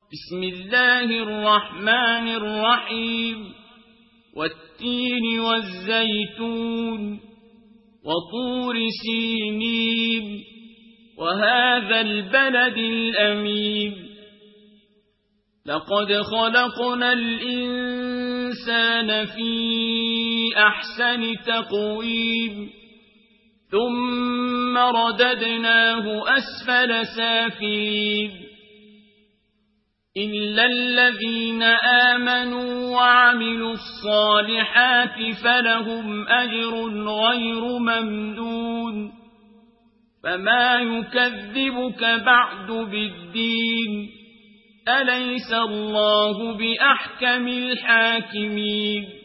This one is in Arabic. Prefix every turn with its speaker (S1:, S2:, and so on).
S1: بسم الله الرحمن الرحيم والتين والزيتون وطور سينين وهذا البلد الأمين لقد خلقنا الإنسان في أحسن تقويم ثم رددناه أسفل سافلين إلا الذين آمنوا وعملوا الصالحات فلهم أجر غير ممنون فما يكذبك بعد بالدين أليس الله بأحكم الحاكمين